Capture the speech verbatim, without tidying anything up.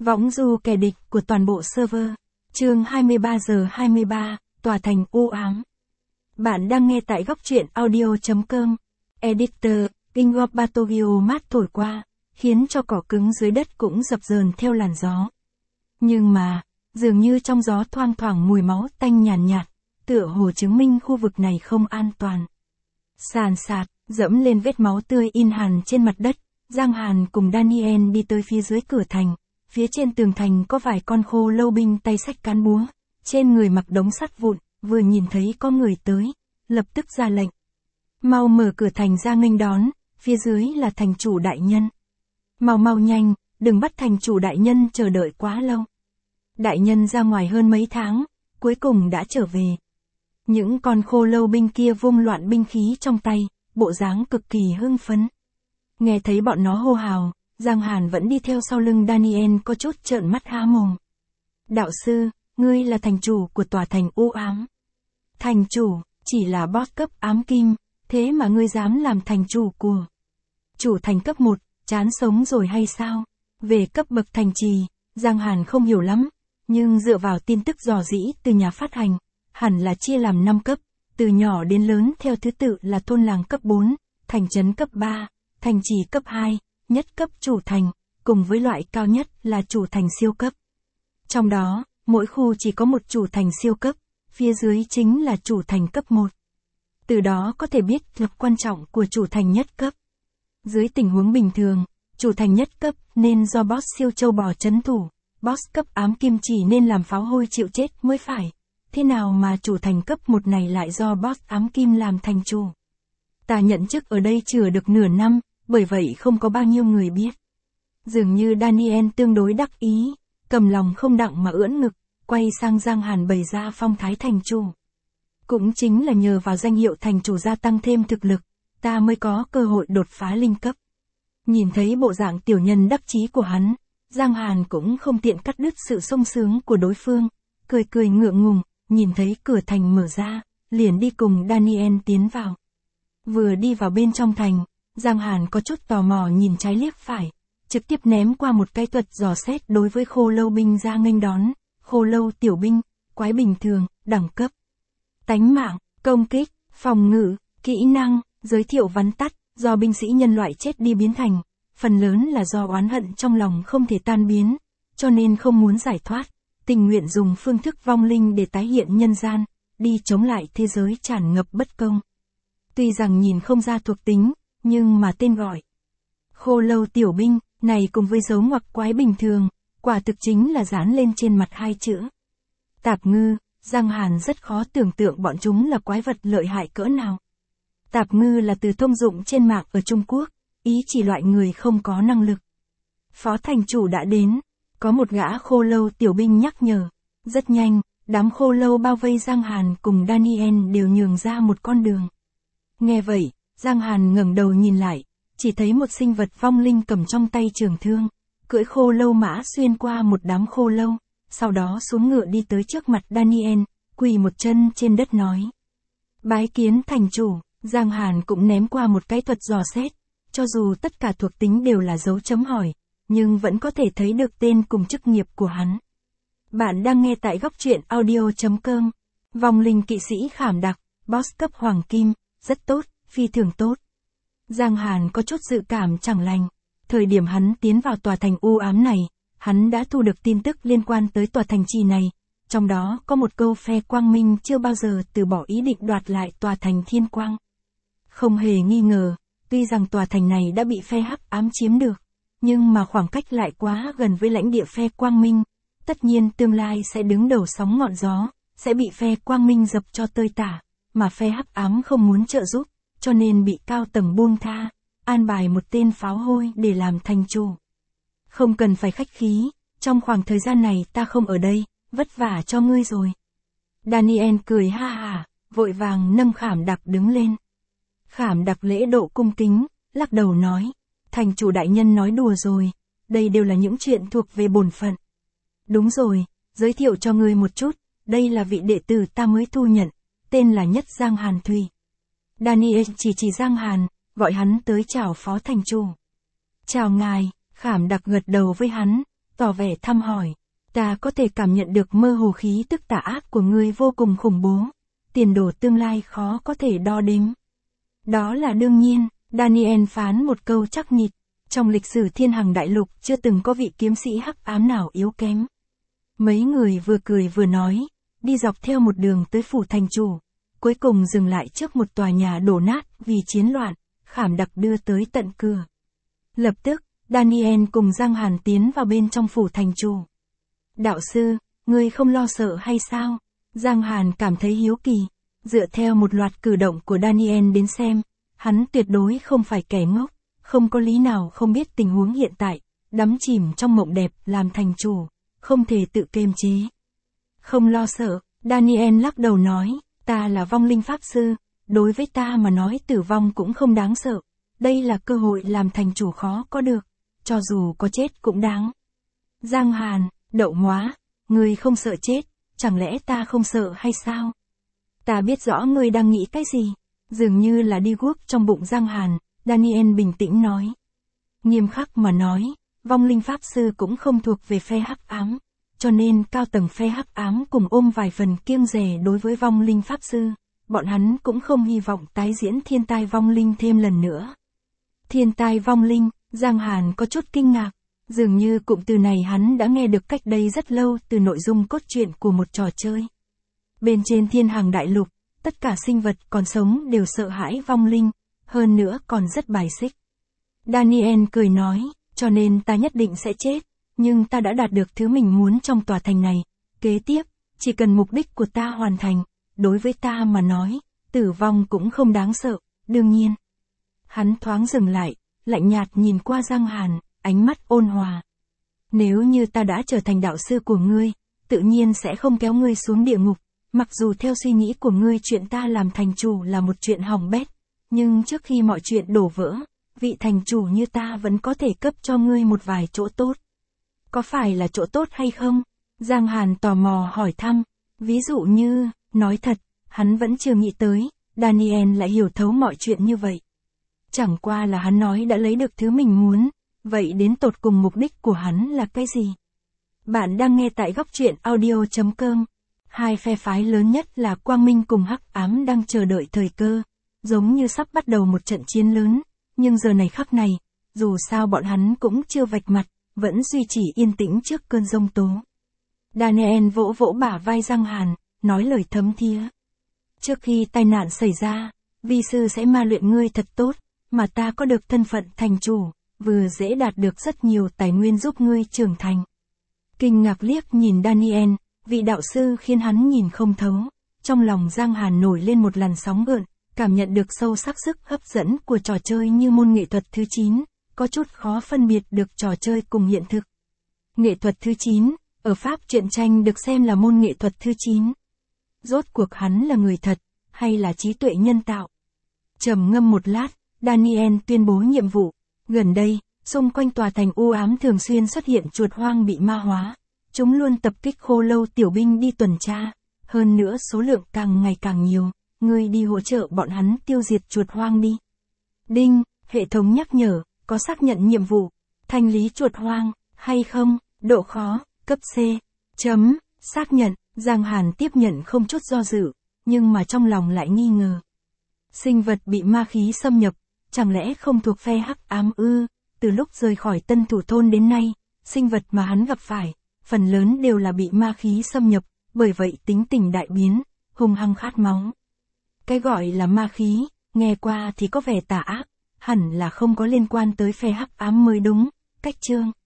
Võng du kẻ địch của toàn bộ server. Chương hai mươi ba giờ hai mươi ba, tòa thành u ám. Bạn đang nghe tại góc truyện audio chấm com. Editor, King of Batogio mát thổi qua, khiến cho cỏ cứng dưới đất cũng dập dờn theo làn gió. Nhưng mà, dường như trong gió thoang thoảng mùi máu tanh nhàn nhạt, nhạt, tựa hồ chứng minh khu vực này không an toàn. Sàn sạt, dẫm lên vết máu tươi in hằn trên mặt đất, Giang Hàn cùng Daniel đi tới phía dưới cửa thành. Phía trên tường thành có vài con khô lâu binh tay xách cán búa, trên người mặc đống sắt vụn, vừa nhìn thấy có người tới, lập tức ra lệnh. Mau mở cửa thành ra nghênh đón, phía dưới là thành chủ đại nhân. Mau mau nhanh, đừng bắt thành chủ đại nhân chờ đợi quá lâu. Đại nhân ra ngoài hơn mấy tháng, cuối cùng đã trở về. Những con khô lâu binh kia vung loạn binh khí trong tay, bộ dáng cực kỳ hưng phấn. Nghe thấy bọn nó hô hào, Giang Hàn vẫn đi theo sau lưng Daniel có chút trợn mắt há mồm. Đạo sư, ngươi là thành chủ của tòa thành u ám. Thành chủ, chỉ là boss cấp ám kim, thế mà ngươi dám làm thành chủ của. Chủ thành cấp một, chán sống rồi hay sao? Về cấp bậc thành trì, Giang Hàn không hiểu lắm, nhưng dựa vào tin tức dò dỉ từ nhà phát hành, hẳn là chia làm năm cấp, từ nhỏ đến lớn theo thứ tự là thôn làng cấp bốn, thành trấn cấp ba, thành trì cấp hai. Nhất cấp chủ thành, cùng với loại cao nhất là chủ thành siêu cấp. Trong đó, mỗi khu chỉ có một chủ thành siêu cấp, phía dưới chính là chủ thành cấp một. Từ đó có thể biết lực quan trọng của chủ thành nhất cấp. Dưới tình huống bình thường, chủ thành nhất cấp nên do boss siêu châu bò trấn thủ, boss cấp ám kim chỉ nên làm pháo hôi chịu chết mới phải. Thế nào mà chủ thành cấp một này lại do boss ám kim làm thành chủ? Ta nhận chức ở đây chưa được nửa năm, bởi vậy không có bao nhiêu người biết. Dường như Daniel tương đối đắc ý, cầm lòng không đặng mà ưỡn ngực, quay sang Giang Hàn bày ra phong thái thành chủ. Cũng chính là nhờ vào danh hiệu thành chủ gia tăng thêm thực lực, ta mới có cơ hội đột phá linh cấp. Nhìn thấy bộ dạng tiểu nhân đắc chí của hắn, Giang Hàn cũng không tiện cắt đứt sự sung sướng của đối phương, cười cười ngượng ngùng, nhìn thấy cửa thành mở ra, liền đi cùng Daniel tiến vào. Vừa đi vào bên trong thành, Giang Hàn có chút tò mò nhìn trái liếc phải, trực tiếp ném qua một cái thuật dò xét đối với khô lâu binh ra nghênh đón, khô lâu tiểu binh, quái bình thường, đẳng cấp, tánh mạng, công kích, phòng ngự, kỹ năng, giới thiệu vắn tắt, do binh sĩ nhân loại chết đi biến thành, phần lớn là do oán hận trong lòng không thể tan biến, cho nên không muốn giải thoát, tình nguyện dùng phương thức vong linh để tái hiện nhân gian, đi chống lại thế giới tràn ngập bất công. Tuy rằng nhìn không ra thuộc tính, nhưng mà tên gọi khô lâu tiểu binh này cùng với dấu ngoặc quái bình thường, quả thực chính là dán lên trên mặt hai chữ tạp ngư. Giang Hàn rất khó tưởng tượng bọn chúng là quái vật lợi hại cỡ nào. Tạp ngư là từ thông dụng trên mạng ở Trung Quốc, ý chỉ loại người không có năng lực. Phó thành chủ đã đến, có một gã khô lâu tiểu binh nhắc nhở. Rất nhanh, đám khô lâu bao vây Giang Hàn cùng Daniel đều nhường ra một con đường. Nghe vậy, Giang Hàn ngẩng đầu nhìn lại, chỉ thấy một sinh vật vong linh cầm trong tay trường thương, cưỡi khô lâu mã xuyên qua một đám khô lâu, sau đó xuống ngựa đi tới trước mặt Daniel, quỳ một chân trên đất nói. Bái kiến thành chủ. Giang Hàn cũng ném qua một cái thuật dò xét, cho dù tất cả thuộc tính đều là dấu chấm hỏi, nhưng vẫn có thể thấy được tên cùng chức nghiệp của hắn. Bạn đang nghe tại góc truyện audio chấm com. Vong linh kỵ sĩ khảm đặc, boss cấp hoàng kim, rất tốt, phi thường tốt. Giang Hàn có chút dự cảm chẳng lành. Thời điểm hắn tiến vào tòa thành u ám này, hắn đã thu được tin tức liên quan tới tòa thành trì này. Trong đó có một câu phe quang minh chưa bao giờ từ bỏ ý định đoạt lại tòa thành thiên quang. Không hề nghi ngờ, tuy rằng tòa thành này đã bị phe hắc ám chiếm được, nhưng mà khoảng cách lại quá gần với lãnh địa phe quang minh. Tất nhiên tương lai sẽ đứng đầu sóng ngọn gió, sẽ bị phe quang minh dập cho tơi tả, mà phe hắc ám không muốn trợ giúp, cho nên bị cao tầng buông tha, an bài một tên pháo hôi để làm thành chủ. Không cần phải khách khí, trong khoảng thời gian này ta không ở đây, vất vả cho ngươi rồi. Daniel cười ha hả, vội vàng nâng khảm đặc đứng lên. Khảm đặc lễ độ cung kính, lắc đầu nói, thành chủ đại nhân nói đùa rồi, đây đều là những chuyện thuộc về bổn phận. Đúng rồi, giới thiệu cho ngươi một chút, đây là vị đệ tử ta mới thu nhận, tên là Nhất Giang Hàn Thùy. Daniel chỉ chỉ Giang Hàn, gọi hắn tới chào phó thành chủ. Chào ngài, khảm đặc gật đầu với hắn, tỏ vẻ thăm hỏi. Ta có thể cảm nhận được mơ hồ khí tức tà ác của ngươi vô cùng khủng bố. Tiền đồ tương lai khó có thể đo đếm. Đó là đương nhiên, Daniel phán một câu chắc nịch. Trong lịch sử thiên hằng đại lục chưa từng có vị kiếm sĩ hắc ám nào yếu kém. Mấy người vừa cười vừa nói, đi dọc theo một đường tới phủ thành chủ. Cuối cùng dừng lại trước một tòa nhà đổ nát vì chiến loạn, khảm đặc đưa tới tận cửa. Lập tức, Daniel cùng Giang Hàn tiến vào bên trong phủ thành chủ. Đạo sư, ngươi không lo sợ hay sao? Giang Hàn cảm thấy hiếu kỳ. Dựa theo một loạt cử động của Daniel đến xem, hắn tuyệt đối không phải kẻ ngốc, không có lý nào không biết tình huống hiện tại, đắm chìm trong mộng đẹp làm thành chủ, không thể tự kiềm chế. Không lo sợ, Daniel lắc đầu nói, ta là vong linh pháp sư, đối với ta mà nói tử vong cũng không đáng sợ, đây là cơ hội làm thành chủ khó có được, cho dù có chết cũng đáng. Giang Hàn, đậu móa, ngươi không sợ chết, chẳng lẽ ta không sợ hay sao? Ta biết rõ ngươi đang nghĩ cái gì, dường như là đi guốc trong bụng Giang Hàn, Daniel bình tĩnh nói. Nghiêm khắc mà nói, vong linh pháp sư cũng không thuộc về phe hắc ám, cho nên cao tầng phe hắc ám cùng ôm vài phần kiêng dè đối với vong linh pháp sư, bọn hắn cũng không hy vọng tái diễn thiên tai vong linh thêm lần nữa. Thiên tai vong linh, Giang Hàn có chút kinh ngạc, dường như cụm từ này hắn đã nghe được cách đây rất lâu từ nội dung cốt truyện của một trò chơi. Bên trên thiên hàng đại lục, tất cả sinh vật còn sống đều sợ hãi vong linh, hơn nữa còn rất bài xích. Daniel cười nói, cho nên ta nhất định sẽ chết, nhưng ta đã đạt được thứ mình muốn trong tòa thành này. Kế tiếp, chỉ cần mục đích của ta hoàn thành, đối với ta mà nói, tử vong cũng không đáng sợ, đương nhiên. Hắn thoáng dừng lại, lạnh nhạt nhìn qua Giang Hàn, ánh mắt ôn hòa. Nếu như ta đã trở thành đạo sư của ngươi, tự nhiên sẽ không kéo ngươi xuống địa ngục, mặc dù theo suy nghĩ của ngươi chuyện ta làm thành chủ là một chuyện hỏng bét, nhưng trước khi mọi chuyện đổ vỡ, vị thành chủ như ta vẫn có thể cấp cho ngươi một vài chỗ tốt. Có phải là chỗ tốt hay không? Giang Hàn tò mò hỏi thăm, ví dụ như, nói thật, hắn vẫn chưa nghĩ tới, Daniel lại hiểu thấu mọi chuyện như vậy. Chẳng qua là hắn nói đã lấy được thứ mình muốn, vậy đến tột cùng mục đích của hắn là cái gì? Bạn đang nghe tại góc truyện audio chấm com. Hai phe phái lớn nhất là Quang Minh cùng Hắc Ám đang chờ đợi thời cơ, giống như sắp bắt đầu một trận chiến lớn, nhưng giờ này khắc này, dù sao bọn hắn cũng chưa vạch mặt, vẫn duy trì yên tĩnh trước cơn giông tố. Daniel vỗ vỗ bả vai Giang Hàn, nói lời thấm thía. Trước khi tai nạn xảy ra, vi sư sẽ ma luyện ngươi thật tốt, mà ta có được thân phận thành chủ, vừa dễ đạt được rất nhiều tài nguyên giúp ngươi trưởng thành. Kinh ngạc liếc nhìn Daniel, vị đạo sư khiến hắn nhìn không thấu. Trong lòng Giang Hàn nổi lên một làn sóng gợn, cảm nhận được sâu sắc sức hấp dẫn của trò chơi như môn nghệ thuật thứ chín, có chút khó phân biệt được trò chơi cùng hiện thực. Nghệ thuật thứ chín, ở Pháp truyện tranh được xem là môn nghệ thuật thứ chín. Rốt cuộc hắn là người thật, hay là trí tuệ nhân tạo? Trầm ngâm một lát, Daniel tuyên bố nhiệm vụ. Gần đây, xung quanh tòa thành u ám thường xuyên xuất hiện chuột hoang bị ma hóa. Chúng luôn tập kích khô lâu tiểu binh đi tuần tra. Hơn nữa số lượng càng ngày càng nhiều, ngươi đi hỗ trợ bọn hắn tiêu diệt chuột hoang đi. Đinh, hệ thống nhắc nhở, có xác nhận nhiệm vụ, thanh lý chuột hoang, hay không, độ khó, cấp C. Chấm, xác nhận, Giang Hàn tiếp nhận không chút do dự, nhưng mà trong lòng lại nghi ngờ. Sinh vật bị ma khí xâm nhập, chẳng lẽ không thuộc phe hắc ám ư? Từ lúc rời khỏi Tân Thủ Thôn đến nay, sinh vật mà hắn gặp phải, phần lớn đều là bị ma khí xâm nhập, bởi vậy tính tình đại biến, hung hăng khát máu. Cái gọi là ma khí, nghe qua thì có vẻ tà ác, hẳn là không có liên quan tới phe hắc ám mới đúng. Cách chương